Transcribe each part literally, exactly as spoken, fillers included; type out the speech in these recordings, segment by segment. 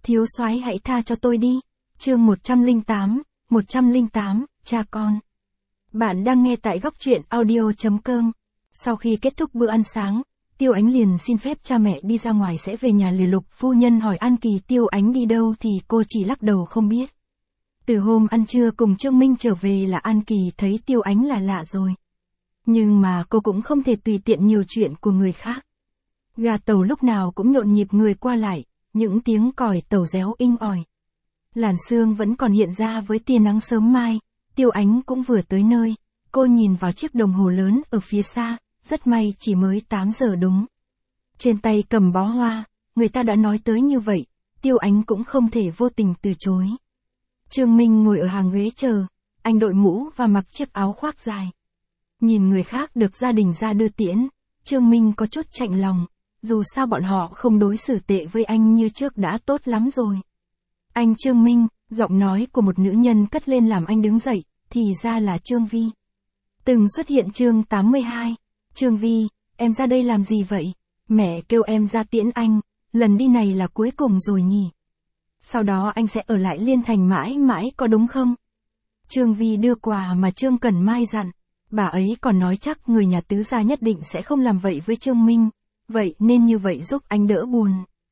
Thiếu soái hãy tha cho tôi đi. Chương một trăm lẻ tám, một trăm lẻ tám, cha con. Bạn đang nghe tại góc truyện audio chấm com. Sau khi kết thúc bữa ăn sáng, Tiêu Ánh liền xin phép cha mẹ đi ra ngoài sẽ về nhà lừa Lục phu nhân hỏi An Kỳ Tiêu Ánh đi đâu thì cô chỉ lắc đầu không biết. Từ hôm ăn trưa cùng Trương Minh trở về là An Kỳ thấy Tiêu Ánh là lạ rồi. Nhưng mà cô cũng không thể tùy tiện nhiều chuyện của người khác. Gà tàu lúc nào cũng nhộn nhịp người qua lại, những tiếng còi tàu réo inh ỏi. Làn sương vẫn còn hiện ra với tia nắng sớm mai, Tiêu Ánh cũng vừa tới nơi, cô nhìn vào chiếc đồng hồ lớn ở phía xa, rất may chỉ mới tám giờ đúng. Trên tay cầm bó hoa, người ta đã nói tới như vậy, Tiêu Ánh cũng không thể vô tình từ chối. Trương Minh ngồi ở hàng ghế chờ, anh đội mũ và mặc chiếc áo khoác dài. Nhìn người khác được gia đình ra đưa tiễn, Trương Minh có chút chạnh lòng, dù sao bọn họ không đối xử tệ với anh như trước đã tốt lắm rồi. Anh Trương Minh, giọng nói của một nữ nhân cất lên làm anh đứng dậy, thì ra là Trương Vi. Từng xuất hiện chương tám mươi hai, Trương Vi, em ra đây làm gì vậy? Mẹ kêu em ra tiễn anh, lần đi này là cuối cùng rồi nhỉ? Sau đó anh sẽ ở lại Liên Thành mãi mãi có đúng không? Trương Vi đưa quà mà Trương Cẩn Mai dặn, bà ấy còn nói chắc người nhà tứ gia nhất định sẽ không làm vậy với Trương Minh, vậy nên như vậy giúp anh đỡ buồn.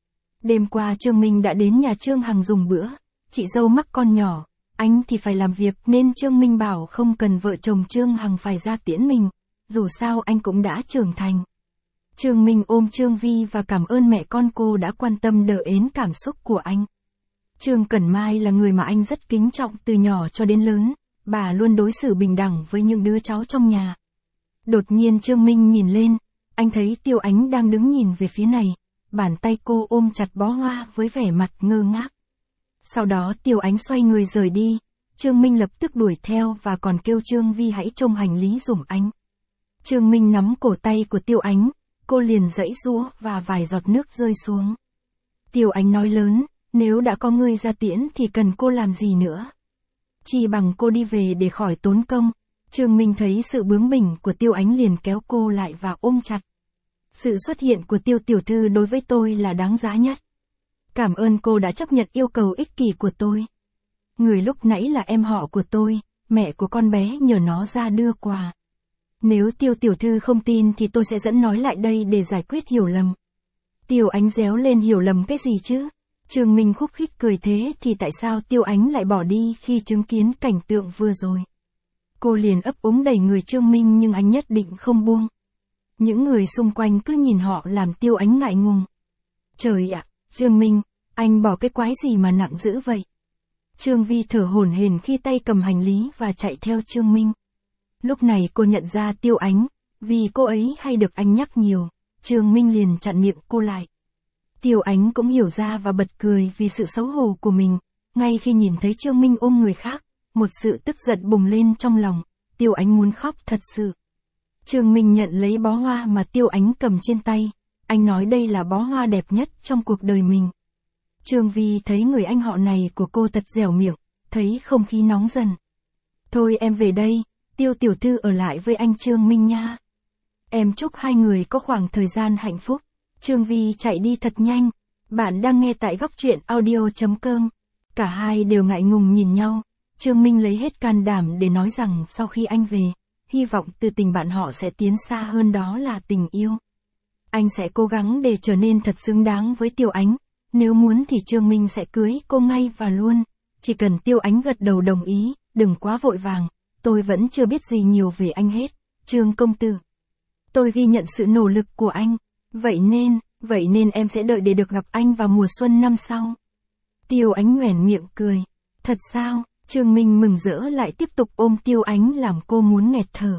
Đêm qua Trương Minh đã đến nhà Trương Hằng dùng bữa, chị dâu mắc con nhỏ, anh thì phải làm việc nên Trương Minh bảo không cần vợ chồng Trương Hằng phải ra tiễn mình, dù sao anh cũng đã trưởng thành. Trương Minh ôm Trương Vi và cảm ơn mẹ con cô đã quan tâm đỡ ến cảm xúc của anh. Trương Cẩn Mai là người mà anh rất kính trọng từ nhỏ cho đến lớn, bà luôn đối xử bình đẳng với những đứa cháu trong nhà. Đột nhiên Trương Minh nhìn lên, anh thấy Tiêu Ánh đang đứng nhìn về phía này, bàn tay cô ôm chặt bó hoa với vẻ mặt ngơ ngác. Sau đó Tiêu Ánh xoay người rời đi, Trương Minh lập tức đuổi theo và còn kêu Trương Vi hãy trông hành lý giùm anh. Trương Minh nắm cổ tay của Tiêu Ánh, cô liền giãy giụa và vài giọt nước rơi xuống. Tiêu Ánh nói lớn, nếu đã có người ra tiễn thì cần cô làm gì nữa? Chỉ bằng cô đi về để khỏi tốn công. Trương Minh thấy sự bướng bỉnh của Tiêu Ánh liền kéo cô lại và ôm chặt. Sự xuất hiện của Tiêu tiểu thư đối với tôi là đáng giá nhất. Cảm ơn cô đã chấp nhận yêu cầu ích kỷ của tôi. Người lúc nãy là em họ của tôi, mẹ của con bé nhờ nó ra đưa quà. Nếu Tiêu tiểu thư không tin thì tôi sẽ dẫn nói lại đây để giải quyết hiểu lầm. Tiêu Ánh réo lên hiểu lầm cái gì chứ? Trương Minh khúc khích cười thế thì tại sao Tiêu Ánh lại bỏ đi khi chứng kiến cảnh tượng vừa rồi? Cô liền ấp úng đẩy người Trương Minh nhưng anh nhất định không buông. Những người xung quanh cứ nhìn họ làm Tiêu Ánh ngại ngùng. Trời ạ, Trương Minh, anh bỏ cái quái gì mà nặng dữ vậy? Trương Vi thở hổn hển khi tay cầm hành lý và chạy theo Trương Minh. Lúc này cô nhận ra Tiêu Ánh, vì cô ấy hay được anh nhắc nhiều, Trương Minh liền chặn miệng cô lại. Tiêu Ánh cũng hiểu ra và bật cười vì sự xấu hổ của mình, ngay khi nhìn thấy Trương Minh ôm người khác, một sự tức giận bùng lên trong lòng, Tiêu Ánh muốn khóc thật sự. Trương Minh nhận lấy bó hoa mà Tiêu Ánh cầm trên tay, anh nói đây là bó hoa đẹp nhất trong cuộc đời mình. Trương Vi thấy người anh họ này của cô thật dẻo miệng, thấy không khí nóng dần. Thôi em về đây, Tiêu tiểu thư ở lại với anh Trương Minh nha. Em chúc hai người có khoảng thời gian hạnh phúc. Trương Vi chạy đi thật nhanh. Bạn đang nghe tại góc truyện audio chấm com. Cả hai đều ngại ngùng nhìn nhau. Trương Minh lấy hết can đảm để nói rằng sau khi anh về, hy vọng từ tình bạn họ sẽ tiến xa hơn, đó là tình yêu. Anh sẽ cố gắng để trở nên thật xứng đáng với Tiêu Ánh. Nếu muốn thì Trương Minh sẽ cưới cô ngay và luôn. Chỉ cần Tiêu Ánh gật đầu đồng ý, đừng quá vội vàng. Tôi vẫn chưa biết gì nhiều về anh hết, Trương công tử. Tôi ghi nhận sự nỗ lực của anh. Vậy nên, vậy nên em sẽ đợi để được gặp anh vào mùa xuân năm sau. Tiêu Ánh nhoẻn miệng cười. Thật sao? Trương Minh mừng rỡ lại tiếp tục ôm Tiêu Ánh làm cô muốn nghẹt thở.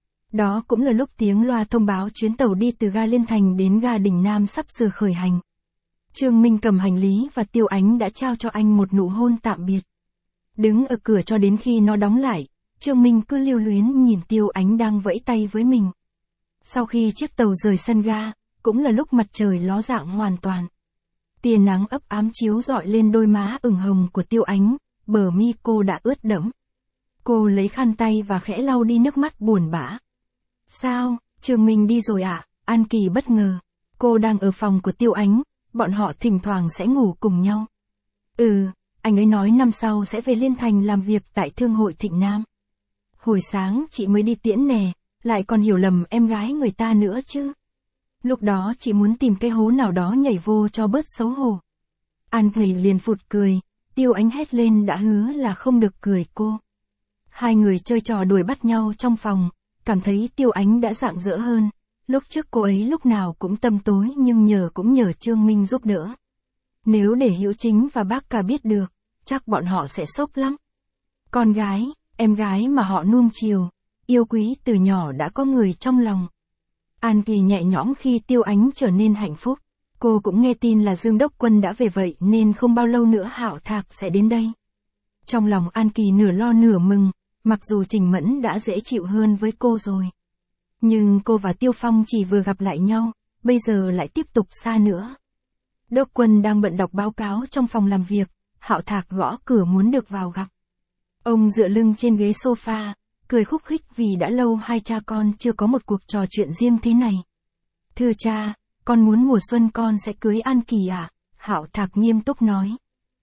Đó cũng là lúc tiếng loa thông báo chuyến tàu đi từ ga Liên Thành đến ga Đình Nam sắp sửa khởi hành. Trương Minh cầm hành lý và Tiêu Ánh đã trao cho anh một nụ hôn tạm biệt. Đứng ở cửa cho đến khi nó đóng lại, Trương Minh cứ lưu luyến nhìn Tiêu Ánh đang vẫy tay với mình. Sau khi chiếc tàu rời sân ga, cũng là lúc mặt trời ló dạng hoàn toàn. Tia nắng ấp ám chiếu rọi lên đôi má ửng hồng của Tiêu Ánh, bờ mi cô đã ướt đẫm. Cô lấy khăn tay và khẽ lau đi nước mắt buồn bã. Sao, Trương Minh đi rồi ạ? À? An Kỳ bất ngờ. Cô đang ở phòng của Tiêu Ánh, bọn họ thỉnh thoảng sẽ ngủ cùng nhau. Ừ, anh ấy nói năm sau sẽ về Liên Thành làm việc tại Thương hội Thịnh Nam. Hồi sáng chị mới đi tiễn nè, lại còn hiểu lầm em gái người ta nữa chứ. Lúc đó chị muốn tìm cái hố nào đó nhảy vô cho bớt xấu hổ. An Kỳ liền phụt cười, Tiêu Ánh hét lên đã hứa là không được cười cô. Hai người chơi trò đuổi bắt nhau trong phòng, cảm thấy Tiêu Ánh đã rạng rỡ hơn. Lúc trước cô ấy lúc nào cũng tâm tối nhưng nhờ cũng nhờ Trương Minh giúp đỡ. Nếu để Hữu Chính và bác cả biết được, chắc bọn họ sẽ sốc lắm. Con gái, em gái mà họ nuông chiều, yêu quý từ nhỏ đã có người trong lòng. An Kỳ nhẹ nhõm khi Tiêu Ánh trở nên hạnh phúc. Cô cũng nghe tin là Dương Đốc Quân đã về vậy nên không bao lâu nữa Hạo Thạc sẽ đến đây. Trong lòng An Kỳ nửa lo nửa mừng, mặc dù Trình Mẫn đã dễ chịu hơn với cô rồi. Nhưng cô và Tiêu Phong chỉ vừa gặp lại nhau, bây giờ lại tiếp tục xa nữa. Đốc Quân đang bận đọc báo cáo trong phòng làm việc, Hạo Thạc gõ cửa muốn được vào gặp. Ông dựa lưng trên ghế sofa, cười khúc khích vì đã lâu hai cha con chưa có một cuộc trò chuyện riêng thế này. Thưa cha, con muốn mùa xuân con sẽ cưới An Kỳ à? Hạo Thạc nghiêm túc nói.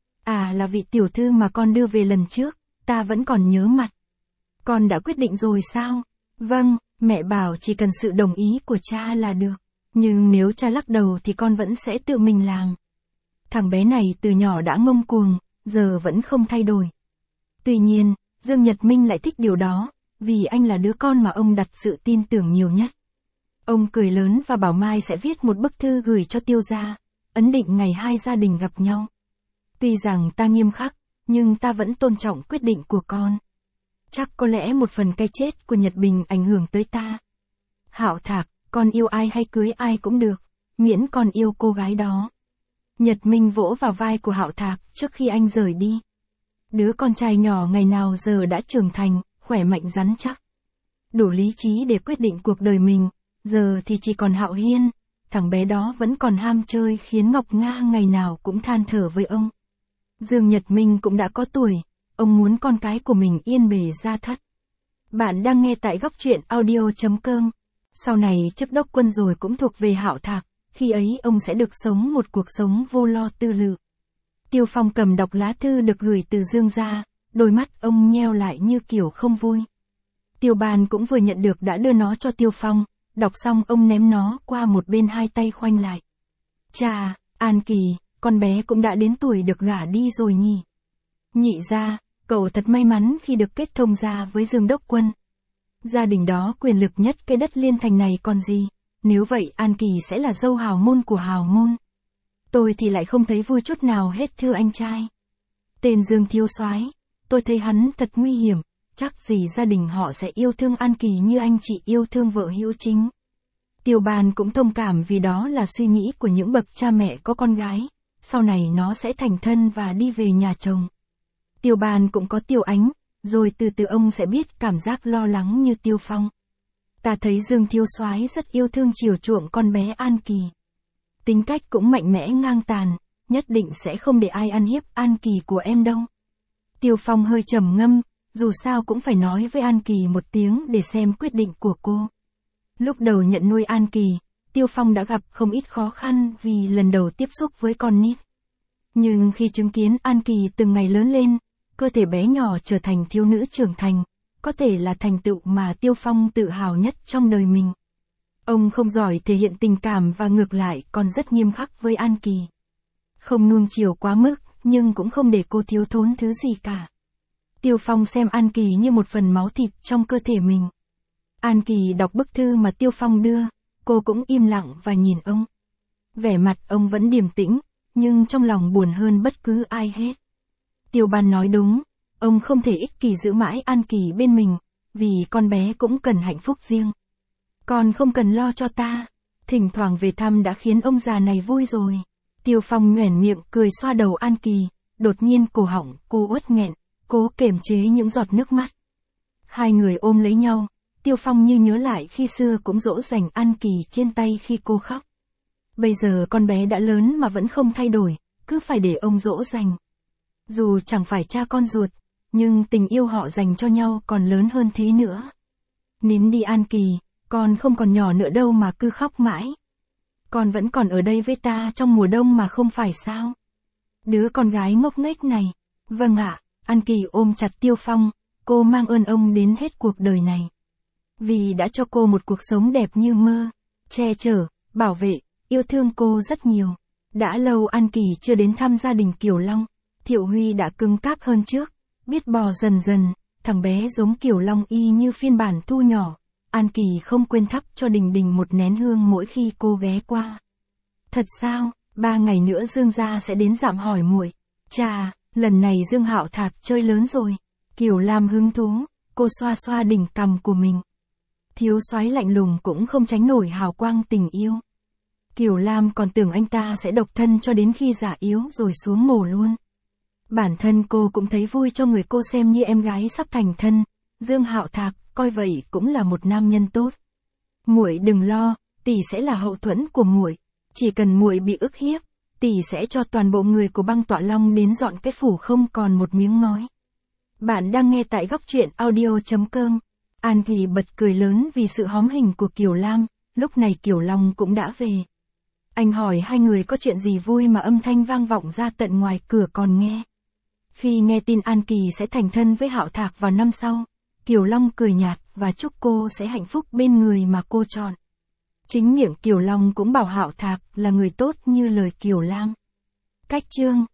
À, là vị tiểu thư mà con đưa về lần trước, ta vẫn còn nhớ mặt. Con đã quyết định rồi sao? Vâng, mẹ bảo chỉ cần sự đồng ý của cha là được. Nhưng nếu cha lắc đầu thì con vẫn sẽ tự mình làm. Thằng bé này từ nhỏ đã ngông cuồng, giờ vẫn không thay đổi. Tuy nhiên, Dương Nhật Minh lại thích điều đó, vì anh là đứa con mà ông đặt sự tin tưởng nhiều nhất. Ông cười lớn và bảo mai sẽ viết một bức thư gửi cho Tiêu gia, ấn định ngày hai gia đình gặp nhau. Tuy rằng ta nghiêm khắc, nhưng ta vẫn tôn trọng quyết định của con. Chắc có lẽ một phần cái chết của Nhật Bình ảnh hưởng tới ta. Hạo Thạc, con yêu ai hay cưới ai cũng được, miễn con yêu cô gái đó. Nhật Minh vỗ vào vai của Hạo Thạc trước khi anh rời đi. Đứa con trai nhỏ ngày nào giờ đã trưởng thành, khỏe mạnh rắn chắc. Đủ lý trí để quyết định cuộc đời mình, giờ thì chỉ còn Hạo Hiên, thằng bé đó vẫn còn ham chơi khiến Ngọc Nga ngày nào cũng than thở với ông. Dương Nhật Minh cũng đã có tuổi, ông muốn con cái của mình yên bề gia thất. Bạn đang nghe tại góc truyện audio chấm com. Sau này chức đốc quân rồi cũng thuộc về Hạo Thạc, khi ấy ông sẽ được sống một cuộc sống vô lo tư lự. Tiêu Phong cầm đọc lá thư được gửi từ Dương gia, đôi mắt ông nheo lại như kiểu không vui. Tiêu Ban cũng vừa nhận được đã đưa nó cho Tiêu Phong, đọc xong ông ném nó qua một bên hai tay khoanh lại. Chà, An Kỳ, con bé cũng đã đến tuổi được gả đi rồi nhỉ. Nhị gia, cậu thật may mắn khi được kết thông gia với Dương Đốc Quân. Gia đình đó quyền lực nhất cái đất Liên Thành này còn gì, nếu vậy An Kỳ sẽ là dâu hào môn của hào môn. Tôi thì lại không thấy vui chút nào hết thưa anh trai. Tên Dương thiếu soái, tôi thấy hắn thật nguy hiểm, chắc gì gia đình họ sẽ yêu thương An Kỳ như anh chị yêu thương vợ Hữu Chính. Tiêu Ban cũng thông cảm vì đó là suy nghĩ của những bậc cha mẹ có con gái, sau này nó sẽ thành thân và đi về nhà chồng. Tiêu Ban cũng có Tiêu Ánh, rồi từ từ ông sẽ biết cảm giác lo lắng như Tiêu Phong. Ta thấy Dương thiếu soái rất yêu thương chiều chuộng con bé An Kỳ. Tính cách cũng mạnh mẽ ngang tàn, nhất định sẽ không để ai ăn hiếp An Kỳ của em đâu. Tiêu Phong hơi trầm ngâm, dù sao cũng phải nói với An Kỳ một tiếng để xem quyết định của cô. Lúc đầu nhận nuôi An Kỳ, Tiêu Phong đã gặp không ít khó khăn vì lần đầu tiếp xúc với con nít. Nhưng khi chứng kiến An Kỳ từng ngày lớn lên, cơ thể bé nhỏ trở thành thiếu nữ trưởng thành, có thể là thành tựu mà Tiêu Phong tự hào nhất trong đời mình. Ông không giỏi thể hiện tình cảm và ngược lại còn rất nghiêm khắc với An Kỳ. Không nuông chiều quá mức, nhưng cũng không để cô thiếu thốn thứ gì cả. Tiêu Phong xem An Kỳ như một phần máu thịt trong cơ thể mình. An Kỳ đọc bức thư mà Tiêu Phong đưa, cô cũng im lặng và nhìn ông. Vẻ mặt ông vẫn điềm tĩnh, nhưng trong lòng buồn hơn bất cứ ai hết. Tiêu Ban nói đúng, ông không thể ích kỷ giữ mãi An Kỳ bên mình, vì con bé cũng cần hạnh phúc riêng. Con không cần lo cho ta, thỉnh thoảng về thăm đã khiến ông già này vui rồi. Tiêu Phong nhoẻn miệng cười xoa đầu An Kỳ, đột nhiên cổ họng cô uất nghẹn, cố kiềm chế những giọt nước mắt. Hai người ôm lấy nhau, Tiêu Phong như nhớ lại khi xưa cũng dỗ dành An Kỳ trên tay khi cô khóc. Bây giờ con bé đã lớn mà vẫn không thay đổi, cứ phải để ông dỗ dành. Dù chẳng phải cha con ruột, nhưng tình yêu họ dành cho nhau còn lớn hơn thế nữa. Nín đi An Kỳ, con không còn nhỏ nữa đâu mà cứ khóc mãi. Con vẫn còn ở đây với ta trong mùa đông mà không phải sao? Đứa con gái ngốc nghếch này. Vâng ạ, An Kỳ ôm chặt Tiêu Phong, cô mang ơn ông đến hết cuộc đời này. Vì đã cho cô một cuộc sống đẹp như mơ, che chở, bảo vệ, yêu thương cô rất nhiều. Đã lâu An Kỳ chưa đến thăm gia đình Kiều Long, Thiệu Huy đã cứng cáp hơn trước, biết bò dần dần, thằng bé giống Kiều Long y như phiên bản thu nhỏ. An Kỳ không quên thắp cho Đình Đình một nén hương mỗi khi cô ghé qua. Thật sao, ba ngày nữa Dương gia sẽ đến dạm hỏi muội. Chà, lần này Dương Hạo Thạc chơi lớn rồi. Kiều Lam hứng thú, cô xoa xoa đỉnh cằm của mình. Thiếu soái lạnh lùng cũng không tránh nổi hào quang tình yêu. Kiều Lam còn tưởng anh ta sẽ độc thân cho đến khi già yếu rồi xuống mồ luôn. Bản thân cô cũng thấy vui cho người cô xem như em gái sắp thành thân. Dương Hạo Thạc coi vậy cũng là một nam nhân tốt. Muội đừng lo, tỷ sẽ là hậu thuẫn của muội. Chỉ cần muội bị ức hiếp, tỷ sẽ cho toàn bộ người của băng Tọa Long đến dọn cái phủ không còn một miếng ngói. Bạn đang nghe tại góc truyện audio.com. An Kỳ bật cười lớn vì sự hóm hình của Kiều Lam, lúc này Kiều Long cũng đã về. Anh hỏi hai người có chuyện gì vui mà âm thanh vang vọng ra tận ngoài cửa còn nghe. Khi nghe tin An Kỳ sẽ thành thân với Hạo Thạc vào năm sau, Kiều Long cười nhạt và chúc cô sẽ hạnh phúc bên người mà cô chọn. Chính miệng Kiều Long cũng bảo Hạo Thạc là người tốt như lời Kiều Lam. Cách chương